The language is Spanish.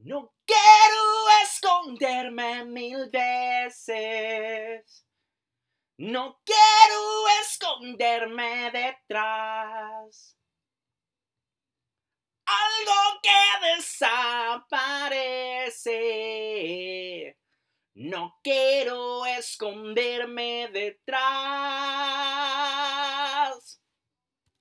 No quiero esconderme mil veces. No quiero esconderme detrás. Algo que desaparece. No quiero esconderme detrás.